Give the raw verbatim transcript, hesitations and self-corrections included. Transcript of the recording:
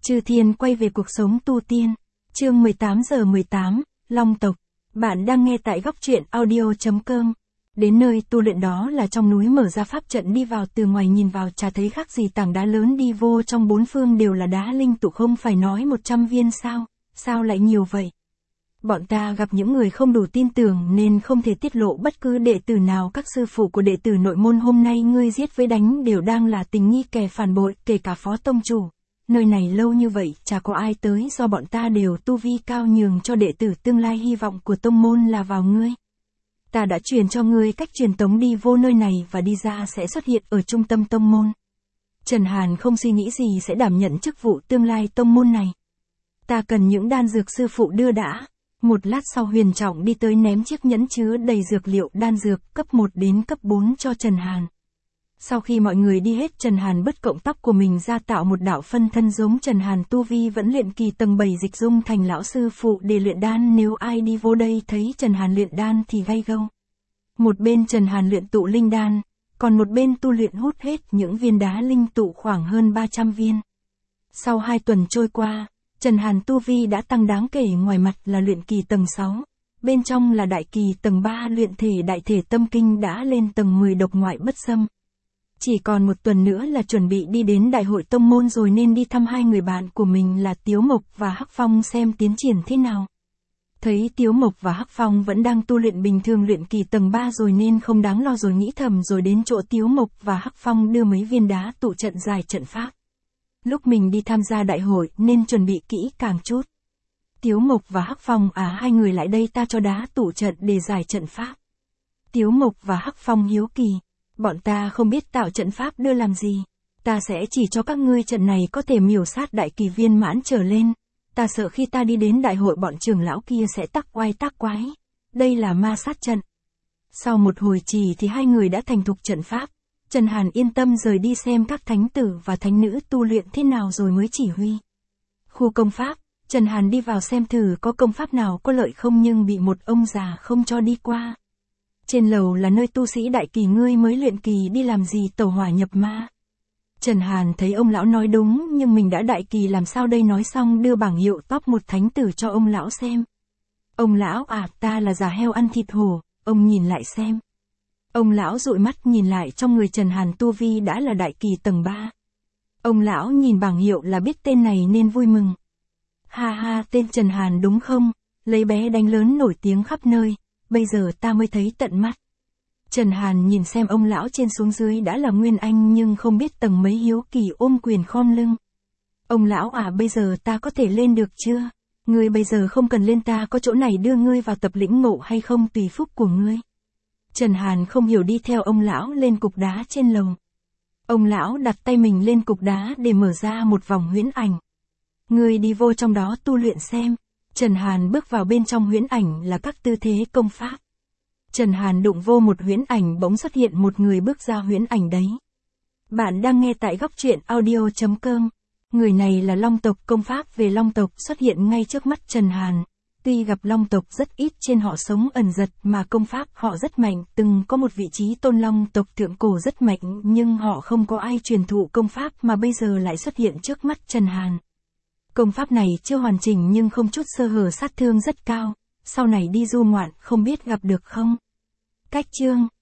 Chư Thiên quay về cuộc sống tu tiên. Chương mười tám giờ mười tám, Long tộc. Bạn đang nghe tại góc truyện audio chấm com. Đến nơi tu luyện đó là trong núi, mở ra pháp trận đi vào, từ ngoài nhìn vào chả thấy khác gì tảng đá lớn, đi vô trong bốn phương đều là đá linh tụ, không phải nói một trăm viên sao, sao lại nhiều vậy? Bọn ta gặp những người không đủ tin tưởng nên không thể tiết lộ bất cứ đệ tử nào. Các sư phụ của đệ tử nội môn hôm nay ngươi giết với đánh đều đang là tình nghi kẻ phản bội, kể cả phó tông chủ. Nơi này lâu như vậy chả có ai tới, do bọn ta đều tu vi cao, nhường cho đệ tử tương lai. Hy vọng của tông môn là vào ngươi. Ta đã truyền cho ngươi cách truyền tống đi vô nơi này và đi ra sẽ xuất hiện ở trung tâm tông môn. Trần Hàn không suy nghĩ gì sẽ đảm nhận chức vụ tương lai tông môn này. Ta cần những đan dược sư phụ đưa đã. Một lát sau Huyền Trọng đi tới ném chiếc nhẫn chứa đầy dược liệu đan dược cấp một đến cấp bốn cho Trần Hàn. Sau khi mọi người đi hết, Trần Hàn bứt cọng tóc của mình ra tạo một đạo phân thân giống Trần Hàn, tu vi vẫn luyện kỳ tầng bảy, dịch dung thành lão sư phụ để luyện đan. Nếu ai đi vô đây thấy Trần Hàn luyện đan thì gay gâu. Một bên Trần Hàn luyện tụ linh đan, còn một bên tu luyện hút hết những viên đá linh tụ khoảng hơn ba trăm viên. Sau hai tuần trôi qua, Trần Hàn tu vi đã tăng đáng kể, ngoài mặt là luyện kỳ tầng sáu, bên trong là đại kỳ tầng ba, luyện thể đại thể tâm kinh đã lên tầng mười, độc ngoại bất xâm. Chỉ còn một tuần nữa là chuẩn bị đi đến đại hội tông môn rồi, nên đi thăm hai người bạn của mình là Tiếu Mộc và Hắc Phong xem tiến triển thế nào. Thấy Tiếu Mộc và Hắc Phong vẫn đang tu luyện bình thường, luyện kỳ tầng ba rồi nên không đáng lo rồi, nghĩ thầm rồi đến chỗ Tiếu Mộc và Hắc Phong đưa mấy viên đá tụ trận giải trận pháp. Lúc mình đi tham gia đại hội nên chuẩn bị kỹ càng chút. Tiếu Mộc và Hắc Phong à, hai người lại đây, ta cho đá tụ trận để giải trận pháp. Tiếu Mộc và Hắc Phong hiếu kỳ. Bọn ta không biết tạo trận pháp đưa làm gì. Ta sẽ chỉ cho các ngươi trận này có thể miểu sát đại kỳ viên mãn trở lên. Ta sợ khi ta đi đến đại hội bọn trưởng lão kia sẽ tắc oai tắc quái. Đây là ma sát trận. Sau một hồi trì thì hai người đã thành thục trận pháp. Trần Hàn yên tâm rời đi xem các thánh tử và thánh nữ tu luyện thế nào rồi mới chỉ huy. Khu công pháp, Trần Hàn đi vào xem thử có công pháp nào có lợi không, nhưng bị một ông già không cho đi qua. Trên lầu là nơi tu sĩ đại kỳ, ngươi mới luyện kỳ đi làm gì tẩu hỏa nhập ma. Trần Hàn thấy ông lão nói đúng, nhưng mình đã đại kỳ làm sao đây, nói xong đưa bảng hiệu top một thánh tử cho ông lão xem. Ông lão à, ta là già heo ăn thịt hổ. Ông nhìn lại xem. Ông lão dụi mắt nhìn lại, trong người Trần Hàn tu vi đã là đại kỳ tầng ba. Ông lão nhìn bảng hiệu là biết tên này nên vui mừng. Ha ha, tên Trần Hàn đúng không? Lấy bé đánh lớn nổi tiếng khắp nơi. Bây giờ ta mới thấy tận mắt. Trần Hàn nhìn xem ông lão trên xuống dưới đã là nguyên anh nhưng không biết tầng mấy, hiếu kỳ ôm quyền khom lưng. Ông lão à, bây giờ ta có thể lên được chưa? Ngươi bây giờ không cần lên, ta có chỗ này đưa ngươi vào tập lĩnh ngộ hay không tùy phúc của ngươi. Trần Hàn không hiểu, đi theo ông lão lên cục đá trên lầu. Ông lão đặt tay mình lên cục đá để mở ra một vòng huyễn ảnh. Ngươi đi vô trong đó tu luyện xem. Trần Hàn bước vào bên trong huyễn ảnh là các tư thế công pháp. Trần Hàn đụng vô một huyễn ảnh, bỗng xuất hiện một người bước ra huyễn ảnh đấy. Bạn đang nghe tại góc truyện audio chấm com. Người này là Long tộc, công pháp về Long tộc xuất hiện ngay trước mắt Trần Hàn. Tuy gặp Long tộc rất ít, trên họ sống ẩn giật mà công pháp họ rất mạnh, từng có một vị trí tôn Long tộc thượng cổ rất mạnh, nhưng họ không có ai truyền thụ công pháp mà bây giờ lại xuất hiện trước mắt Trần Hàn. Công pháp này chưa hoàn chỉnh nhưng không chút sơ hở, sát thương rất cao, sau này đi du ngoạn không biết gặp được không. Cách chương